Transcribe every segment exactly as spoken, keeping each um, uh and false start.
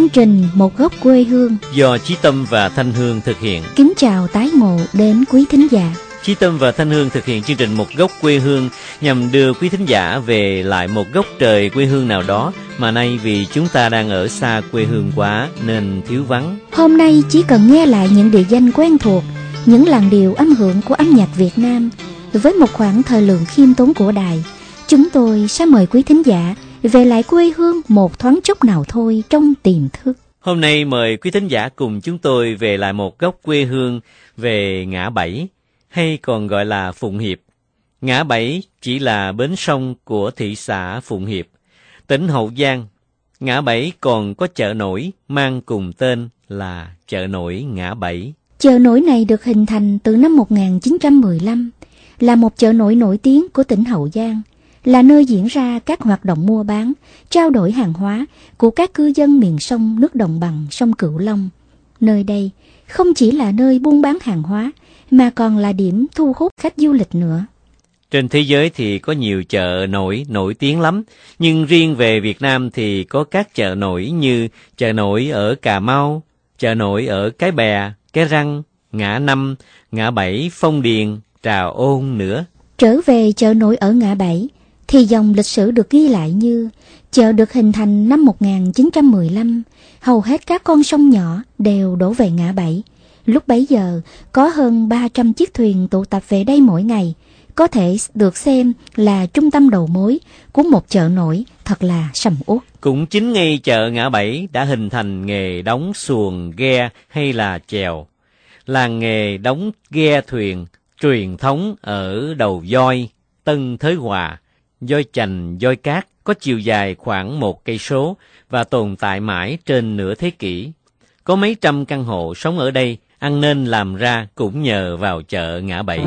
Chương trình Một Góc Quê Hương do Chí Tâm và Thanh Hương thực hiện. Kính chào tái ngộ đến quý thính giả. Chí Tâm và Thanh Hương thực hiện chương trình Một Góc Quê Hương nhằm đưa quý thính giả về lại một góc trời quê hương nào đó mà nay vì chúng ta đang ở xa quê hương quá nên thiếu vắng. Hôm nay chỉ cần nghe lại những địa danh quen thuộc, những làn điệu âm hưởng của âm nhạc Việt Nam với một khoảng thời lượng khiêm tốn của đài, chúng tôi sẽ mời quý thính giả về lại quê hương một thoáng chốc nào thôi trong tiềm thức. Hôm nay mời quý thính giả cùng chúng tôi về lại một góc quê hương về Ngã Bảy, hay còn gọi là Phụng Hiệp. Ngã Bảy chỉ là bến sông của thị xã Phụng Hiệp, tỉnh Hậu Giang. Ngã Bảy còn có chợ nổi mang cùng tên là chợ nổi Ngã Bảy. Chợ nổi này được hình thành từ năm một nghìn chín trăm mười lăm, là một chợ nổi nổi tiếng của tỉnh Hậu Giang, là nơi diễn ra các hoạt động mua bán, trao đổi hàng hóa của các cư dân miền sông nước đồng bằng sông Cửu Long. Nơi đây không chỉ là nơi buôn bán hàng hóa, mà còn là điểm thu hút khách du lịch nữa. Trên thế giới thì có nhiều chợ nổi nổi tiếng lắm, nhưng riêng về Việt Nam thì có các chợ nổi như chợ nổi ở Cà Mau, chợ nổi ở Cái Bè, Cái Răng, Ngã Năm, Ngã Bảy, Phong Điền, Trà Ôn nữa. Trở về chợ nổi ở Ngã Bảy thì dòng lịch sử được ghi lại như chợ được hình thành năm một nghìn chín trăm mười lăm, hầu hết các con sông nhỏ đều đổ về Ngã Bảy. Lúc bấy giờ có hơn ba trăm chiếc thuyền tụ tập về đây mỗi ngày, có thể được xem là trung tâm đầu mối của một chợ nổi thật là sầm uất. Cũng chính ngay chợ Ngã Bảy đã hình thành nghề đóng xuồng, ghe hay là chèo. Làng nghề đóng ghe thuyền truyền thống ở Đầu Voi, Tân Thới Hòa, Voi Chành, Voi Cát có chiều dài khoảng một cây số và tồn tại mãi trên nửa thế kỷ. Có mấy trăm căn hộ sống ở đây, ăn nên làm ra cũng nhờ vào chợ Ngã Bảy.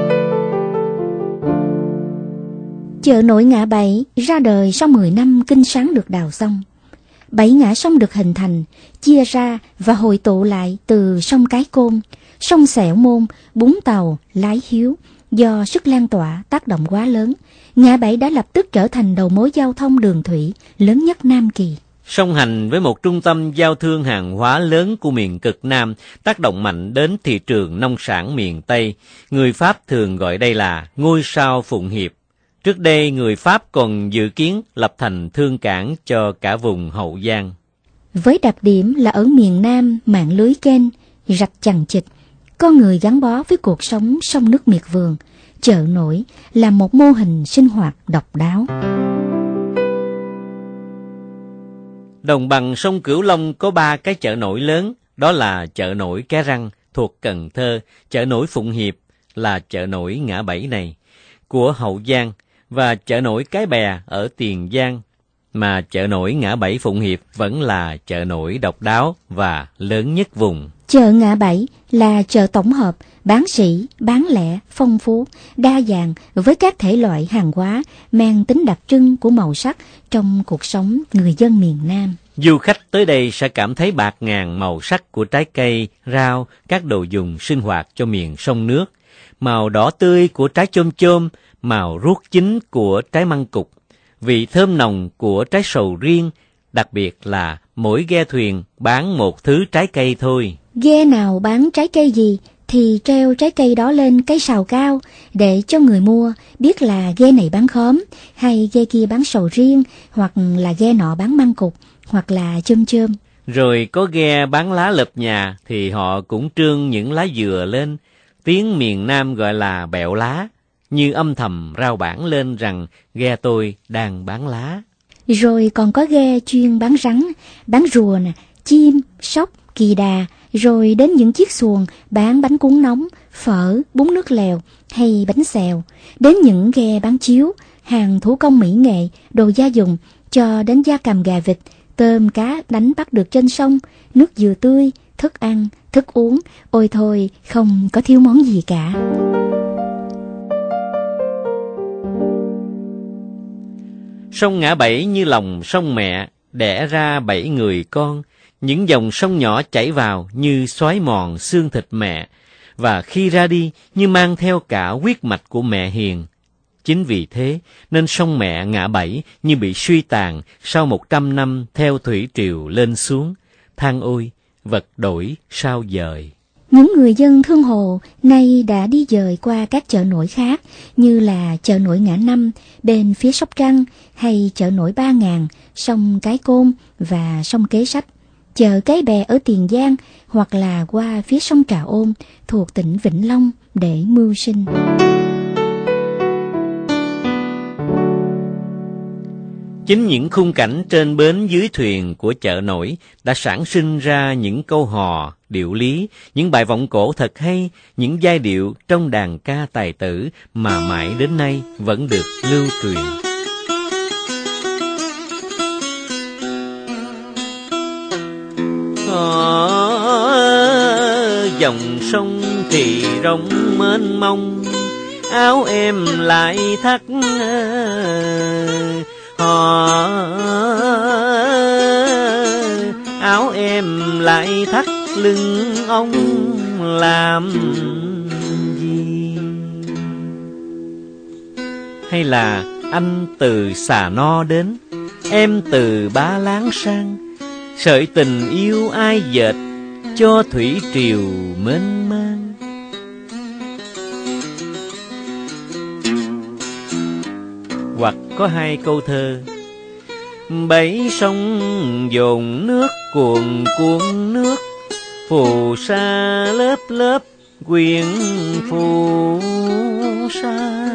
Chợ nổi Ngã Bảy ra đời sau mười năm kênh sáng được đào xong. Bảy ngã sông được hình thành, chia ra và hội tụ lại từ sông Cái Côn, sông Sẹo Môn, Bún Tàu, Lái Hiếu. Do sức lan tỏa tác động quá lớn, Ngã Bảy đã lập tức trở thành đầu mối giao thông đường thủy lớn nhất Nam Kỳ. Song hành với một trung tâm giao thương hàng hóa lớn của miền cực Nam, tác động mạnh đến thị trường nông sản miền Tây. Người Pháp thường gọi đây là ngôi sao Phụng Hiệp. Trước đây, người Pháp còn dự kiến lập thành thương cảng cho cả vùng Hậu Giang. Với đặc điểm là ở miền Nam, mạng lưới kênh, rạch chằng chịt, con người gắn bó với cuộc sống sông nước miệt vườn, chợ nổi là một mô hình sinh hoạt độc đáo. Đồng bằng sông Cửu Long có ba cái chợ nổi lớn, đó là chợ nổi Cái Răng thuộc Cần Thơ, chợ nổi Phụng Hiệp là chợ nổi Ngã Bảy này của Hậu Giang và chợ nổi Cái Bè ở Tiền Giang, mà chợ nổi Ngã Bảy Phụng Hiệp vẫn là chợ nổi độc đáo và lớn nhất vùng. Chợ Ngã Bảy là chợ tổng hợp, bán sỉ, bán lẻ, phong phú, đa dạng với các thể loại hàng hóa mang tính đặc trưng của màu sắc trong cuộc sống người dân miền Nam. Du khách tới đây sẽ cảm thấy bạt ngàn màu sắc của trái cây, rau, các đồ dùng sinh hoạt cho miền sông nước, màu đỏ tươi của trái chôm chôm, màu ruốc chín của trái măng cụt, vị thơm nồng của trái sầu riêng, đặc biệt là mỗi ghe thuyền bán một thứ trái cây thôi. Ghe nào bán trái cây gì thì treo trái cây đó lên cái sào cao để cho người mua biết là ghe này bán khóm, hay ghe kia bán sầu riêng, hoặc là ghe nọ bán măng cụt, hoặc là chôm chôm. Rồi có ghe bán lá lợp nhà thì họ cũng trương những lá dừa lên, tiếng miền Nam gọi là bẹo lá, như âm thầm rao bản lên rằng ghe tôi đang bán lá. Rồi còn có ghe chuyên bán rắn, bán rùa nè, chim, sóc, kỳ đà, rồi đến những chiếc xuồng bán bánh cuốn nóng, phở, bún nước lèo hay bánh xèo, đến những ghe bán chiếu, hàng thủ công mỹ nghệ, đồ gia dụng, cho đến gia cầm gà vịt, tôm cá đánh bắt được trên sông, nước dừa tươi, thức ăn, thức uống, ôi thôi không có thiếu món gì cả. Sông Ngã Bảy như lòng sông mẹ, đẻ ra bảy người con. Những dòng sông nhỏ chảy vào như xói mòn xương thịt mẹ, và khi ra đi như mang theo cả huyết mạch của mẹ hiền. Chính vì thế nên sông mẹ Ngã Bảy như bị suy tàn sau một trăm năm theo thủy triều lên xuống. than ôi, vật đổi sao dời. Những người dân Thương Hồ nay đã đi dời qua các chợ nổi khác như là chợ nổi Ngã Năm bên phía Sóc Trăng, hay chợ nổi Ba Ngàn, sông Cái Côn và sông Kế Sách, chợ Cái Bè ở Tiền Giang, hoặc là qua phía sông Trà Ôn thuộc tỉnh Vĩnh Long để mưu sinh. Chính những khung cảnh trên bến dưới thuyền của chợ nổi đã sản sinh ra những câu hò, điệu lý, những bài vọng cổ thật hay, những giai điệu trong đàn ca tài tử mà mãi đến nay vẫn được lưu truyền. Có dòng sông thì rộng mênh mông, áo em lại thắt hò, áo em lại thắt lưng ông làm gì? Hay là anh từ Xà No đến, em từ Ba Láng sang, sợi tình yêu ai dệt cho thủy triều mênh mang. Hoặc có hai câu thơ: bảy sông dồn nước cuồn cuộn nước, phù sa lớp lớp quyện phù sa.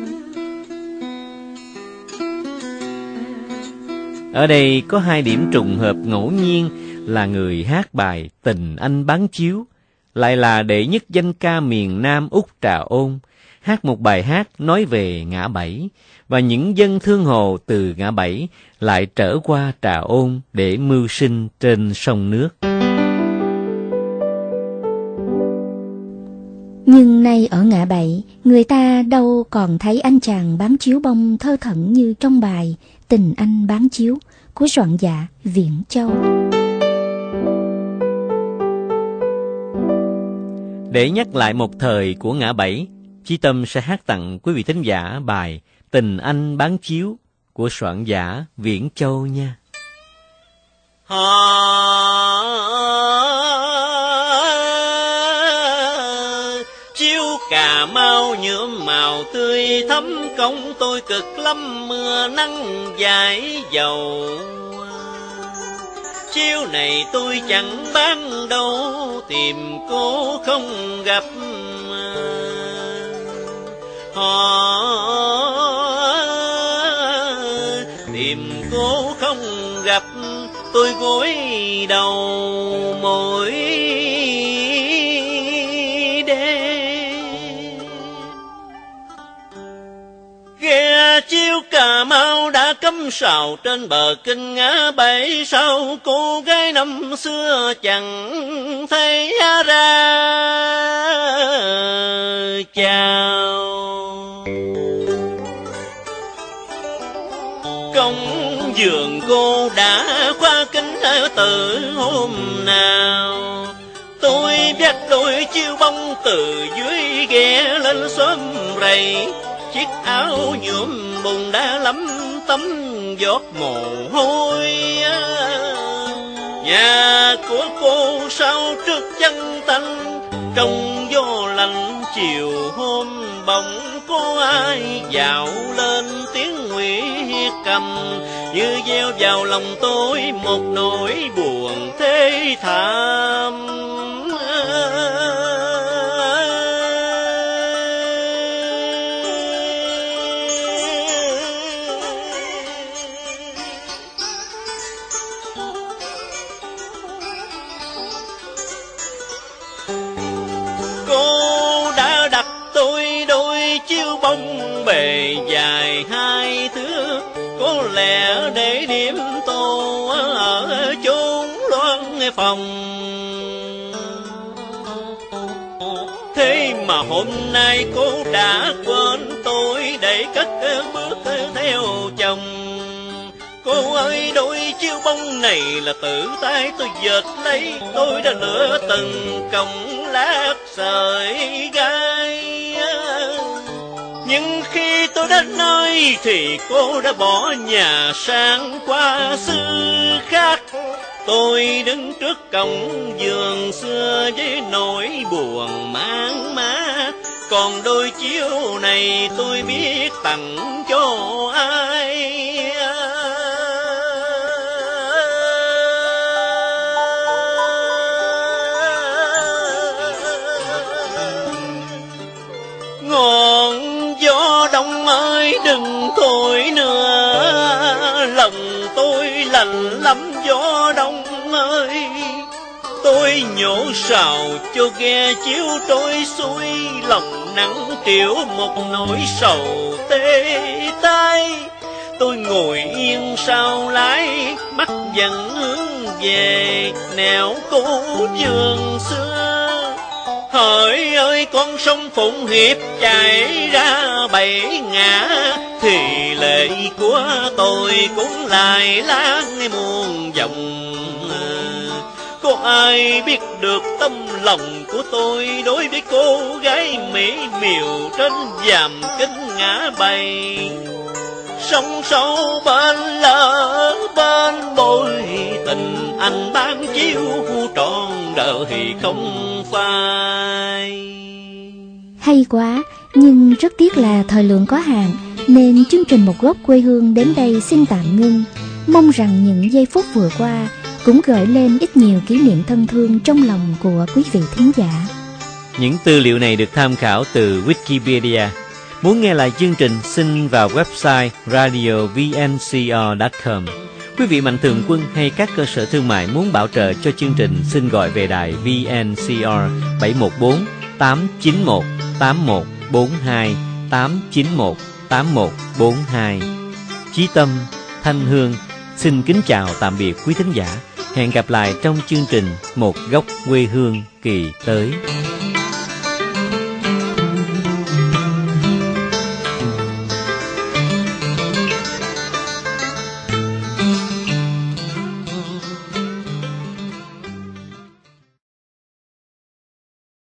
Ở đây có hai điểm trùng hợp ngẫu nhiên là người hát bài Tình Anh Bán Chiếu lại là đệ nhất danh ca miền Nam Úc Trà Ôn, hát một bài hát nói về Ngã Bảy, và những dân Thương Hồ từ Ngã Bảy lại trở qua Trà Ôn để mưu sinh trên sông nước. Nhưng nay ở Ngã Bảy, người ta đâu còn thấy anh chàng bán chiếu bông thơ thẩn như trong bài Tình Anh Bán Chiếu của soạn giả Viễn Châu. Để nhắc lại một thời của Ngã Bảy, Chí Tâm sẽ hát tặng quý vị thính giả bài Tình Anh Bán Chiếu của soạn giả Viễn Châu nha. Chiếu Cà Mau nhuộm màu tươi thắm, công tôi cực lắm mưa nắng dài dầu. Chiếu này tôi chẳng bán đâu, tìm cô không gặp. Họ tìm cô không gặp, tôi gối đầu mỗi đêm. Ghe chiếu Cà Mau đã cắm sào trên bờ kinh Ngã Bảy, sao cô gái năm xưa chẳng thấy ra chào. Công giường cô đã khóa kính từ hôm nào, tôi dắt đôi chiêu bông từ dưới ghe lên xóm rầy. Chiếc áo nhuộm bùn đã lấm tấm giọt mồ hôi. Nhà của cô sao trước chân tanh, trong gió lạnh chiều hôm bỗng có ai dạo lên tiếng nguyết cầm, như gieo vào lòng tôi một nỗi buồn thê thảm. Bề dài hai thước, có lẽ để điểm tô ở chốn loan phòng. Thế mà hôm nay cô đã quên tôi để cất bước theo chồng. Cô ơi, đôi chiêu bông này là tự tay tôi dệt lấy, tôi đã lựa từng cọng lát sợi gai. Nhưng khi tôi đến nơi thì cô đã bỏ nhà sang qua xứ khác. Tôi đứng trước cổng vườn xưa với nỗi buồn mang mát. Còn đôi chiếu này tôi biết tặng cho ai. Ngọn gió đông ơi đừng thổi nữa, lòng tôi lạnh lắm gió đông ơi. Tôi nhổ sào cho ghe chiếu trôi xuôi, lòng nắng triệu một nỗi sầu tê tái. Tôi ngồi yên sau lái, mắt vẫn hướng về nẻo cũ vườn xưa. Hỡi ơi con sông Phụng Hiệp chảy ra bảy ngã, thì lệ của tôi cũng lại lan muôn dòng. Có ai biết được tâm lòng của tôi đối với cô gái mỹ miều trên vàm kính ngã bày. Sông sâu bên lỡ bên bồi tình, anh ban chiếu trọn đời không phai. Hay quá, nhưng rất tiếc là thời lượng có hạn, nên chương trình Một Góc Quê Hương đến đây xin tạm ngưng. Mong rằng những giây phút vừa qua cũng gợi lên ít nhiều kỷ niệm thân thương trong lòng của quý vị thính giả. Những tư liệu này được tham khảo từ Wikipedia. Muốn nghe lại chương trình xin vào website radio v n c r chấm com. Quý vị mạnh thường quân hay các cơ sở thương mại muốn bảo trợ cho chương trình xin gọi về đài vê en xê rờ bảy một bốn tám chín một tám một bốn hai tám chín một tám một bốn hai. Chí Tâm, Thanh Hương xin kính chào tạm biệt quý thính giả. Hẹn gặp lại trong chương trình Một Góc Quê Hương kỳ tới.